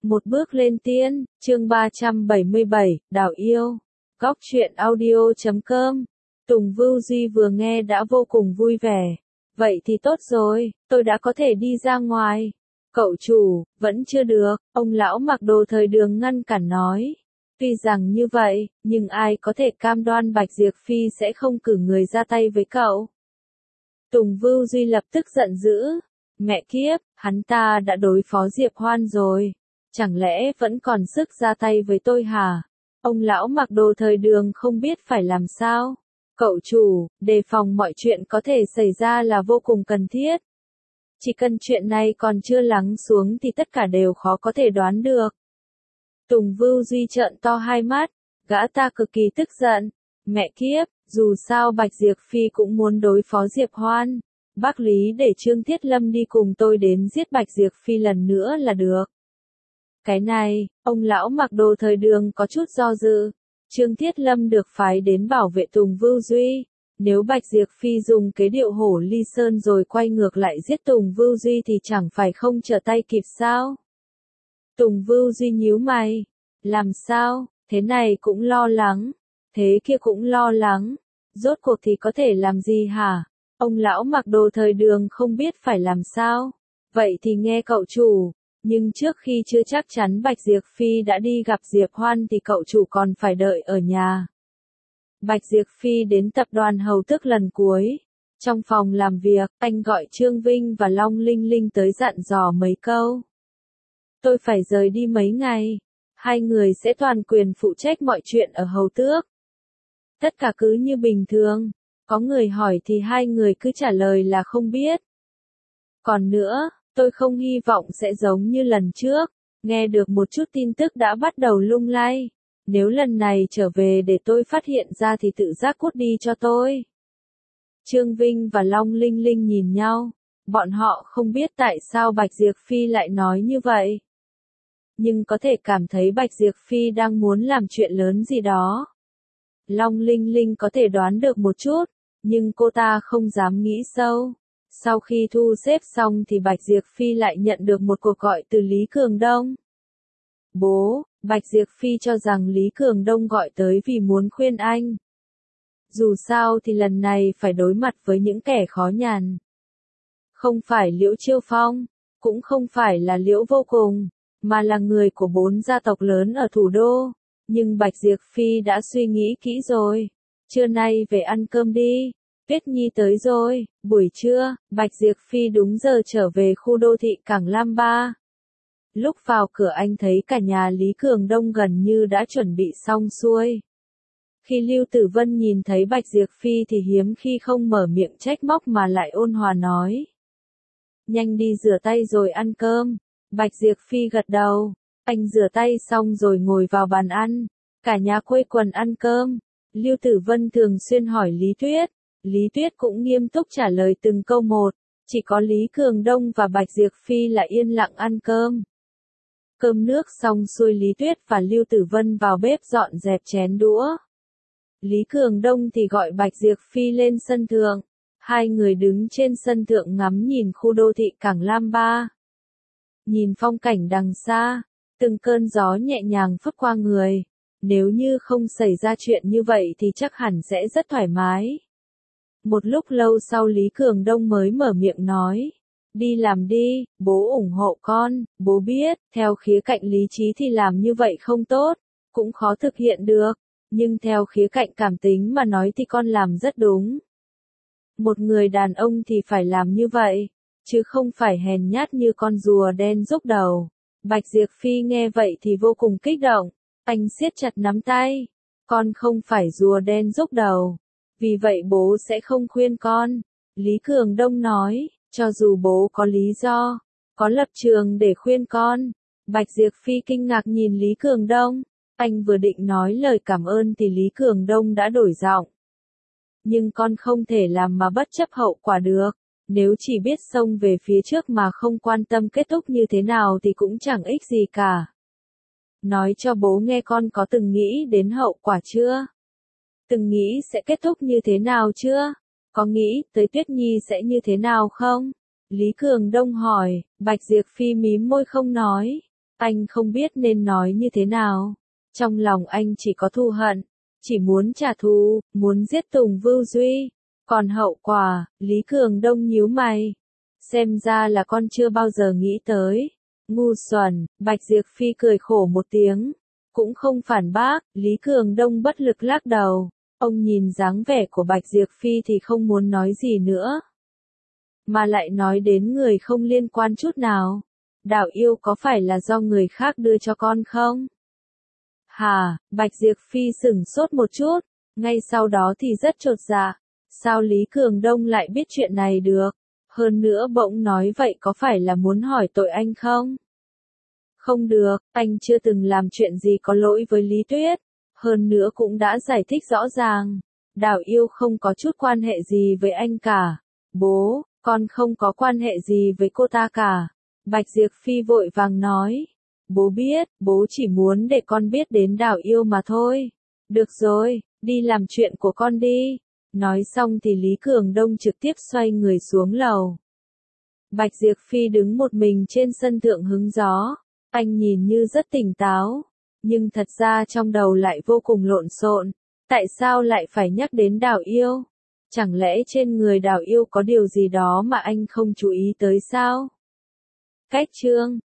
Một bước lên tiên, chương 377, Đào yêu. Góc truyện audio.com. Tùng Vưu Duy vừa nghe đã vô cùng vui vẻ. Vậy thì tốt rồi, tôi đã có thể đi ra ngoài. Cậu chủ, vẫn chưa được, ông lão mặc đồ thời đường ngăn cản nói. Tuy rằng như vậy, nhưng ai có thể cam đoan Bạch Diệp Phi sẽ không cử người ra tay với cậu. Tùng Vưu Duy lập tức giận dữ. Mẹ kiếp, hắn ta đã đối phó Diệp Hoan rồi. Chẳng lẽ vẫn còn sức ra tay với tôi hả? Ông lão mặc đồ thời đường không biết phải làm sao. Cậu chủ, đề phòng mọi chuyện có thể xảy ra là vô cùng cần thiết. Chỉ cần chuyện này còn chưa lắng xuống thì tất cả đều khó có thể đoán được. Tùng Vưu Duy trợn to hai mắt, gã ta cực kỳ tức giận. Mẹ kiếp, dù sao Bạch Diệp Phi cũng muốn đối phó Diệp Hoan. Bác Lý để Trương Thiết Lâm đi cùng tôi đến giết Bạch Diệp Phi lần nữa là được. Cái này, ông lão mặc đồ thời đường có chút do dự. Trương Thiết Lâm được phái đến bảo vệ Tùng Vưu Duy. Nếu Bạch Diệp Phi dùng kế điệu hổ ly sơn rồi quay ngược lại giết Tùng Vưu Duy thì chẳng phải không trở tay kịp sao? Tùng Vưu Duy nhíu mày. Làm sao, thế này cũng lo lắng, thế kia cũng lo lắng. Rốt cuộc thì có thể làm gì hả? Ông lão mặc đồ thời đường không biết phải làm sao. Vậy thì nghe cậu chủ. Nhưng trước khi chưa chắc chắn Bạch Diệp Phi đã đi gặp Diệp Hoan thì cậu chủ còn phải đợi ở nhà. Bạch Diệp Phi đến tập đoàn Hầu Tước lần cuối. Trong phòng làm việc, anh gọi Trương Vinh và Long Linh Linh tới dặn dò mấy câu. Tôi phải rời đi mấy ngày. Hai người sẽ toàn quyền phụ trách mọi chuyện ở Hầu Tước. Tất cả cứ như bình thường. Có người hỏi thì hai người cứ trả lời là không biết. Còn nữa, tôi không hy vọng sẽ giống như lần trước, nghe được một chút tin tức đã bắt đầu lung lay. Nếu lần này trở về để tôi phát hiện ra thì tự giác cút đi cho tôi. Trương Vinh và Long Linh Linh nhìn nhau, bọn họ không biết tại sao Bạch Diệp Phi lại nói như vậy. Nhưng có thể cảm thấy Bạch Diệp Phi đang muốn làm chuyện lớn gì đó. Long Linh Linh có thể đoán được một chút, nhưng cô ta không dám nghĩ sâu. Sau khi thu xếp xong thì Bạch Diệp Phi lại nhận được một cuộc gọi từ Lý Cường Đông. Bố, Bạch Diệp Phi cho rằng Lý Cường Đông gọi tới vì muốn khuyên anh. Dù sao thì lần này phải đối mặt với những kẻ khó nhằn. Không phải Liễu Chiêu Phong, cũng không phải là Liễu Vô Cùng, mà là người của 4 gia tộc lớn ở thủ đô. Nhưng Bạch Diệp Phi đã suy nghĩ kỹ rồi. Trưa nay về ăn cơm đi. Tuyết Nhi tới rồi. Buổi trưa, Bạch Diệp Phi đúng giờ trở về khu đô thị Cảng Lam Ba. Lúc vào cửa anh thấy cả nhà Lý Cường Đông gần như đã chuẩn bị xong xuôi. Khi Lưu Tử Vân nhìn thấy Bạch Diệp Phi thì hiếm khi không mở miệng trách móc mà lại ôn hòa nói. Nhanh đi rửa tay rồi ăn cơm. Bạch Diệp Phi gật đầu. Anh rửa tay xong rồi ngồi vào bàn ăn. Cả nhà quây quần ăn cơm. Lưu Tử Vân thường xuyên hỏi Lý Tuyết. Lý Tuyết cũng nghiêm túc trả lời từng câu một. Chỉ có Lý Cường Đông và Bạch Diệp Phi là yên lặng ăn cơm. Cơm nước xong xuôi Lý Tuyết và Lưu Tử Vân vào bếp dọn dẹp chén đũa. Lý Cường Đông thì gọi Bạch Diệp Phi lên sân thượng. Hai người đứng trên sân thượng ngắm nhìn khu đô thị Cảng Lam Ba. Nhìn phong cảnh đằng xa, từng cơn gió nhẹ nhàng phất qua người. Nếu như không xảy ra chuyện như vậy thì chắc hẳn sẽ rất thoải mái. Một lúc lâu sau Lý Cường Đông mới mở miệng nói. Đi làm đi, bố ủng hộ con, bố biết, theo khía cạnh lý trí thì làm như vậy không tốt, cũng khó thực hiện được, nhưng theo khía cạnh cảm tính mà nói thì con làm rất đúng. Một người đàn ông thì phải làm như vậy, chứ không phải hèn nhát như con rùa đen rúc đầu. Bạch Diệp Phi nghe vậy thì vô cùng kích động, anh siết chặt nắm tay, con không phải rùa đen rúc đầu, vì vậy bố sẽ không khuyên con. Lý Cường Đông nói. Cho dù bố có lý do, có lập trường để khuyên con. Bạch Diệp Phi kinh ngạc nhìn Lý Cường Đông. Anh vừa định nói lời cảm ơn thì Lý Cường Đông đã đổi giọng. Nhưng con không thể làm mà bất chấp hậu quả được. Nếu chỉ biết xông về phía trước mà không quan tâm kết thúc như thế nào thì cũng chẳng ích gì cả. Nói cho bố nghe con có từng nghĩ đến hậu quả chưa? Từng nghĩ sẽ kết thúc như thế nào chưa? Có nghĩ tới Tuyết Nhi sẽ như thế nào không? Lý Cường Đông hỏi. Bạch Diệp Phi mím môi không nói. Anh không biết nên nói như thế nào. Trong lòng anh chỉ có thù hận, chỉ muốn trả thù, muốn giết Tùng Vưu Duy. Còn hậu quả, Lý Cường Đông nhíu mày. Xem ra là con chưa bao giờ nghĩ tới. Ngu xuẩn, Bạch Diệp Phi cười khổ một tiếng. Cũng không phản bác, Lý Cường Đông bất lực lắc đầu. Ông nhìn dáng vẻ của Bạch Diệp Phi thì không muốn nói gì nữa. Mà lại nói đến người không liên quan chút nào. Đào yêu có phải là do người khác đưa cho con không? Hà, Bạch Diệp Phi sửng sốt một chút, ngay sau đó thì rất chột dạ. Sao Lý Cường Đông lại biết chuyện này được? Hơn nữa bỗng nói vậy có phải là muốn hỏi tội anh không? Không được, anh chưa từng làm chuyện gì có lỗi với Lý Tuyết. Hơn nữa cũng đã giải thích rõ ràng. Đào yêu không có chút quan hệ gì với anh cả. Bố, con không có quan hệ gì với cô ta cả. Bạch Diệp Phi vội vàng nói. Bố biết, bố chỉ muốn để con biết đến Đào yêu mà thôi. Được rồi, đi làm chuyện của con đi. Nói xong thì Lý Cường Đông trực tiếp xoay người xuống lầu. Bạch Diệp Phi đứng một mình trên sân thượng hứng gió. Anh nhìn như rất tỉnh táo, nhưng thật ra trong đầu lại vô cùng lộn xộn. Tại sao lại phải nhắc đến Đào yêu? Chẳng lẽ trên người Đào yêu có điều gì đó mà anh không chú ý tới sao? Cách chương